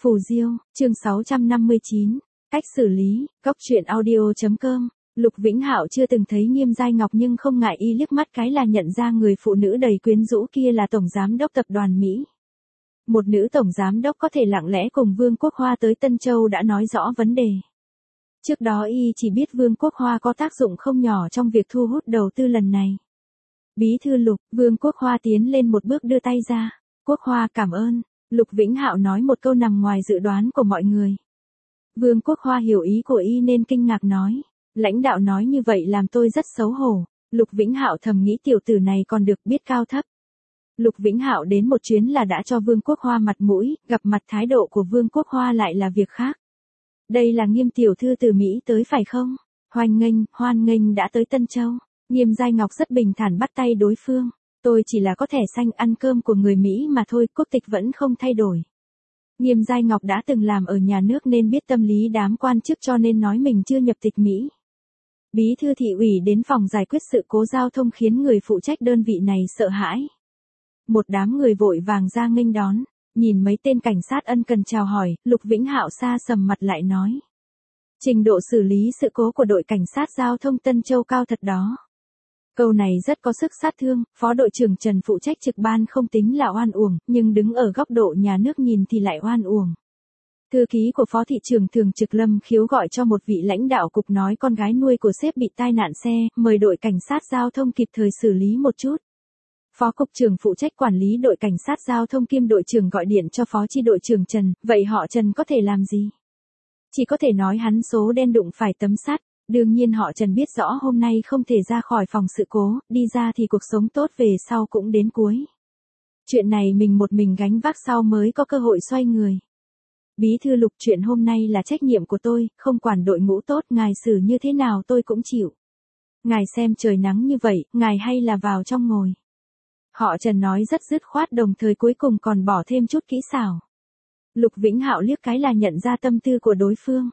Phù Diêu, chương 659, cách xử lý, góc truyện audio.com. Lục Vĩnh Hạo chưa từng thấy Nghiêm Giai Ngọc nhưng không ngại y liếc mắt cái là nhận ra người phụ nữ đầy quyến rũ kia là tổng giám đốc tập đoàn Mỹ. Một nữ tổng giám đốc có thể lặng lẽ cùng Vương Quốc Hoa tới Tân Châu đã nói rõ vấn đề. Trước đó y chỉ biết Vương Quốc Hoa có tác dụng không nhỏ trong việc thu hút đầu tư lần này. Bí thư Lục, Vương Quốc Hoa tiến lên một bước đưa tay ra. Quốc Hoa cảm ơn. Lục Vĩnh Hạo nói một câu nằm ngoài dự đoán của mọi người. Vương Quốc Hoa hiểu ý của y nên kinh ngạc nói. Lãnh đạo nói như vậy làm tôi rất xấu hổ. Lục Vĩnh Hạo thầm nghĩ tiểu tử này còn được biết cao thấp. Lục Vĩnh Hạo đến một chuyến là đã cho Vương Quốc Hoa mặt mũi, gặp mặt thái độ của Vương Quốc Hoa lại là việc khác. Đây là Nghiêm tiểu thư từ Mỹ tới phải không? Hoan nghênh đã tới Tân Châu. Nghiêm Giai Ngọc rất bình thản bắt tay đối phương. Tôi chỉ là có thẻ xanh ăn cơm của người Mỹ mà thôi, quốc tịch vẫn không thay đổi. Nghiêm Giai Ngọc đã từng làm ở nhà nước nên biết tâm lý đám quan chức cho nên nói mình chưa nhập tịch Mỹ. Bí thư thị ủy đến phòng giải quyết sự cố giao thông khiến người phụ trách đơn vị này sợ hãi. Một đám người vội vàng ra nghênh đón, nhìn mấy tên cảnh sát ân cần chào hỏi, Lục Vĩnh Hạo xa sầm mặt lại nói. Trình độ xử lý sự cố của đội cảnh sát giao thông Tân Châu cao thật đó. Câu này rất có sức sát thương, Phó đội trưởng Trần phụ trách trực ban không tính là oan uổng, nhưng đứng ở góc độ nhà nước nhìn thì lại oan uổng. Thư ký của Phó thị trưởng thường trực Lâm Khiếu gọi cho một vị lãnh đạo cục nói con gái nuôi của sếp bị tai nạn xe, mời đội cảnh sát giao thông kịp thời xử lý một chút. Phó cục trưởng phụ trách quản lý đội cảnh sát giao thông kiêm đội trưởng gọi điện cho Phó chi đội trưởng Trần, vậy họ Trần có thể làm gì? Chỉ có thể nói hắn số đen đụng phải tấm sắt. Đương nhiên họ Trần biết rõ hôm nay không thể ra khỏi phòng sự cố, đi ra thì cuộc sống tốt về sau cũng đến cuối. Chuyện này mình một mình gánh vác sau mới có cơ hội xoay người. Bí thư Lục, chuyện hôm nay là trách nhiệm của tôi, không quản đội ngũ tốt, ngài xử như thế nào tôi cũng chịu. Ngài xem trời nắng như vậy, ngài hay là vào trong ngồi. Họ Trần nói rất dứt khoát đồng thời cuối cùng còn bỏ thêm chút kỹ xảo. Lục Vĩnh Hạo liếc cái là nhận ra tâm tư của đối phương.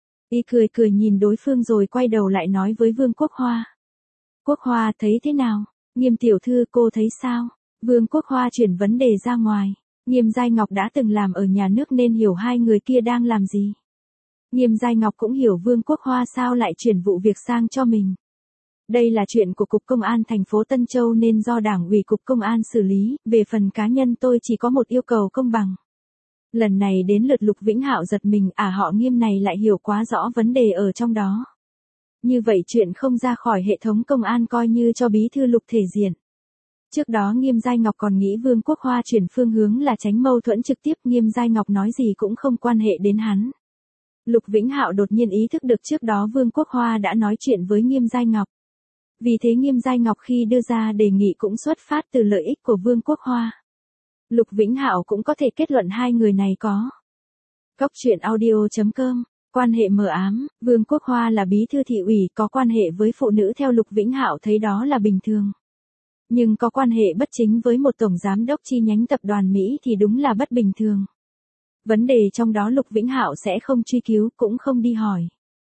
Y cười nhìn đối phương rồi quay đầu lại nói với Vương Quốc Hoa. Quốc Hoa thấy thế nào? Nghiêm tiểu thư cô thấy sao? Vương Quốc Hoa chuyển vấn đề ra ngoài. Nghiêm Giai Ngọc đã từng làm ở nhà nước nên hiểu hai người kia đang làm gì. Nghiêm Giai Ngọc cũng hiểu Vương Quốc Hoa sao lại chuyển vụ việc sang cho mình. Đây là chuyện của Cục Công an thành phố Tân Châu nên do Đảng ủy Cục Công an xử lý, về phần cá nhân tôi chỉ có một yêu cầu công bằng. Lần này đến lượt Lục Vĩnh Hạo giật mình, họ Nghiêm này lại hiểu quá rõ vấn đề ở trong đó. Như vậy chuyện không ra khỏi hệ thống công an coi như cho bí thư Lục thể diện. Trước đó Nghiêm Giai Ngọc còn nghĩ Vương Quốc Hoa chuyển phương hướng là tránh mâu thuẫn trực tiếp, Nghiêm Giai Ngọc nói gì cũng không quan hệ đến hắn. Lục Vĩnh Hạo đột nhiên ý thức được trước đó Vương Quốc Hoa đã nói chuyện với Nghiêm Giai Ngọc. Vì thế Nghiêm Giai Ngọc khi đưa ra đề nghị cũng xuất phát từ lợi ích của Vương Quốc Hoa. Lục Vĩnh Hạo cũng có thể kết luận hai người này có. Góc truyện audio.com, quan hệ mờ ám, Vương Quốc Hoa là bí thư thị ủy có quan hệ với phụ nữ theo Lục Vĩnh Hạo thấy đó là bình thường. Nhưng có quan hệ bất chính với một tổng giám đốc chi nhánh tập đoàn Mỹ thì đúng là bất bình thường. Vấn đề trong đó Lục Vĩnh Hạo sẽ không truy cứu cũng không đi hỏi.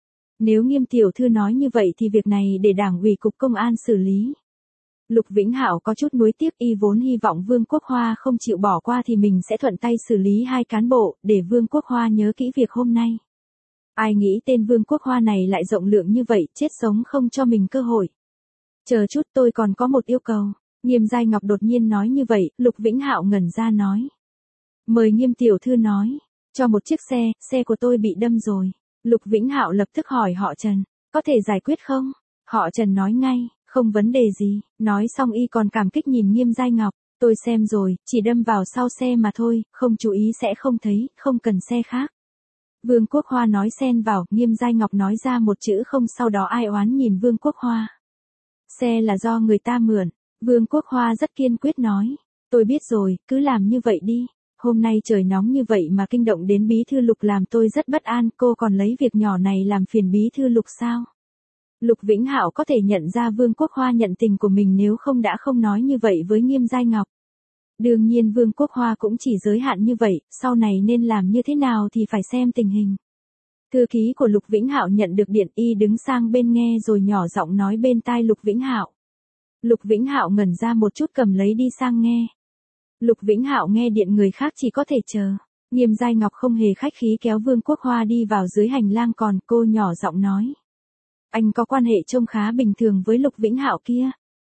Nếu Nghiêm tiểu thư nói như vậy thì việc này để Đảng ủy Cục Công an xử lý. Lục Vĩnh Hạo có chút nuối tiếc, y vốn hy vọng Vương Quốc Hoa không chịu bỏ qua thì mình sẽ thuận tay xử lý hai cán bộ, để Vương Quốc Hoa nhớ kỹ việc hôm nay. Ai nghĩ tên Vương Quốc Hoa này lại rộng lượng như vậy, chết sống không cho mình cơ hội. Chờ chút, tôi còn có một yêu cầu. Nghiêm Giai Ngọc đột nhiên nói như vậy, Lục Vĩnh Hạo ngẩn ra nói. Mời Nghiêm tiểu thư nói, cho một chiếc xe của tôi bị đâm rồi. Lục Vĩnh Hạo lập tức hỏi họ Trần, có thể giải quyết không? Họ Trần nói ngay. Không vấn đề gì, nói xong y còn cảm kích nhìn Nghiêm Giai Ngọc, tôi xem rồi, chỉ đâm vào sau xe mà thôi, không chú ý sẽ không thấy, không cần xe khác. Vương Quốc Hoa nói xen vào, Nghiêm Giai Ngọc nói ra một chữ không sau đó ai oán nhìn Vương Quốc Hoa. Xe là do người ta mượn, Vương Quốc Hoa rất kiên quyết nói, tôi biết rồi, cứ làm như vậy đi. Hôm nay trời nóng như vậy mà kinh động đến bí thư Lục làm tôi rất bất an, cô còn lấy việc nhỏ này làm phiền bí thư Lục sao? Lục Vĩnh Hạo có thể nhận ra Vương Quốc Hoa nhận tình của mình nếu không đã không nói như vậy với Nghiêm Giai Ngọc. Đương nhiên Vương Quốc Hoa cũng chỉ giới hạn như vậy, sau này nên làm như thế nào thì phải xem tình hình. Thư ký của Lục Vĩnh Hạo nhận được điện, y đứng sang bên nghe rồi nhỏ giọng nói bên tai Lục Vĩnh Hạo. Lục Vĩnh Hạo ngẩn ra một chút cầm lấy đi sang nghe. Lục Vĩnh Hạo nghe điện người khác chỉ có thể chờ. Nghiêm Giai Ngọc không hề khách khí kéo Vương Quốc Hoa đi vào dưới hành lang, còn cô nhỏ giọng nói. Anh có quan hệ trông khá bình thường với Lục Vĩnh Hạo kia.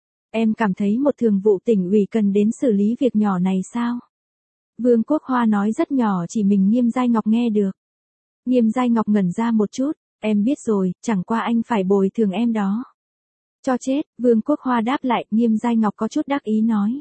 Em cảm thấy một thường vụ tỉnh ủy cần đến xử lý việc nhỏ này sao? Vương Quốc Hoa nói rất nhỏ, chỉ mình Nghiêm Giai Ngọc nghe được. Nghiêm Giai Ngọc ngẩn ra một chút, em biết rồi, chẳng qua anh phải bồi thường em đó. Cho chết, Vương Quốc Hoa đáp lại. Nghiêm Giai Ngọc có chút đắc ý nói.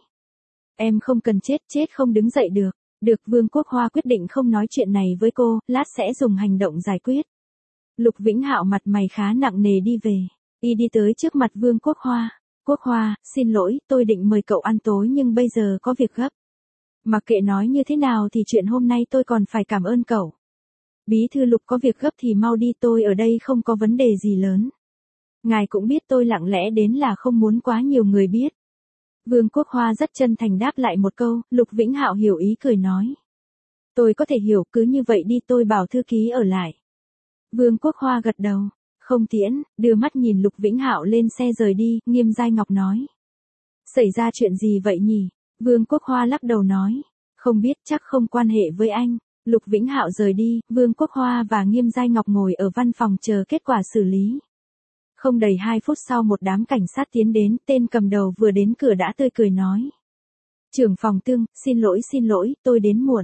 Em không cần chết, chết không đứng dậy được. Được, Vương Quốc Hoa quyết định không nói chuyện này với cô, lát sẽ dùng hành động giải quyết. Lục Vĩnh Hạo mặt mày khá nặng nề đi về. Y đi tới trước mặt Vương Quốc Hoa. Quốc Hoa, xin lỗi, tôi định mời cậu ăn tối nhưng bây giờ có việc gấp. Mặc kệ nói như thế nào thì chuyện hôm nay tôi còn phải cảm ơn cậu. Bí thư Lục có việc gấp thì mau đi, tôi ở đây không có vấn đề gì lớn. Ngài cũng biết tôi lặng lẽ đến là không muốn quá nhiều người biết. Vương Quốc Hoa rất chân thành đáp lại một câu. Lục Vĩnh Hạo hiểu ý cười nói. Tôi có thể hiểu, cứ như vậy đi, tôi bảo thư ký ở lại. Vương Quốc Hoa gật đầu. Không tiễn, đưa mắt nhìn Lục Vĩnh Hạo lên xe rời đi. Nghiêm Giai Ngọc nói. Xảy ra chuyện gì vậy nhỉ? Vương Quốc Hoa lắc đầu nói. Không biết, chắc không quan hệ với anh. Lục Vĩnh Hạo rời đi, Vương Quốc Hoa và Nghiêm Giai Ngọc ngồi ở văn phòng chờ kết quả xử lý. Không đầy 2 phút sau một đám cảnh sát tiến đến, tên cầm đầu vừa đến cửa đã tươi cười nói. Trưởng phòng Tương, xin lỗi, tôi đến muộn.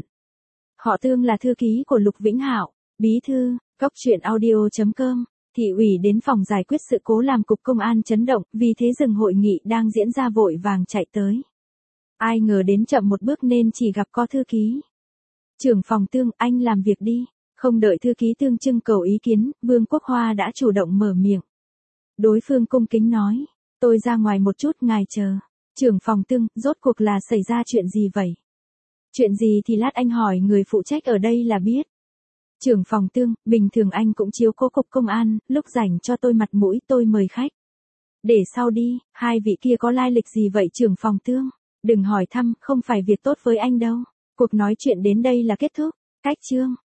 Họ Tương là thư ký của Lục Vĩnh Hạo. Bí thư, coctruyện.audio.com. Thị ủy đến phòng giải quyết sự cố làm cục công an chấn động, vì thế dừng hội nghị đang diễn ra vội vàng chạy tới. Ai ngờ đến chậm một bước nên chỉ gặp có thư ký. Trưởng phòng Tương, anh làm việc đi. Không đợi thư ký Tương trưng cầu ý kiến, Vương Quốc Hoa đã chủ động mở miệng. Đối phương cung kính nói. Tôi ra ngoài một chút, ngài chờ. Trưởng phòng Tương, rốt cuộc là xảy ra chuyện gì vậy? Chuyện gì thì lát anh hỏi người phụ trách ở đây là biết. Trưởng phòng Tương, bình thường anh cũng chiếu cố cục công an, lúc rảnh cho tôi mặt mũi, tôi mời khách. Để sau đi, hai vị kia có lai lịch gì vậy trưởng phòng Tương? Đừng hỏi thăm, không phải việc tốt với anh đâu. Cuộc nói chuyện đến đây là kết thúc. Cách chương.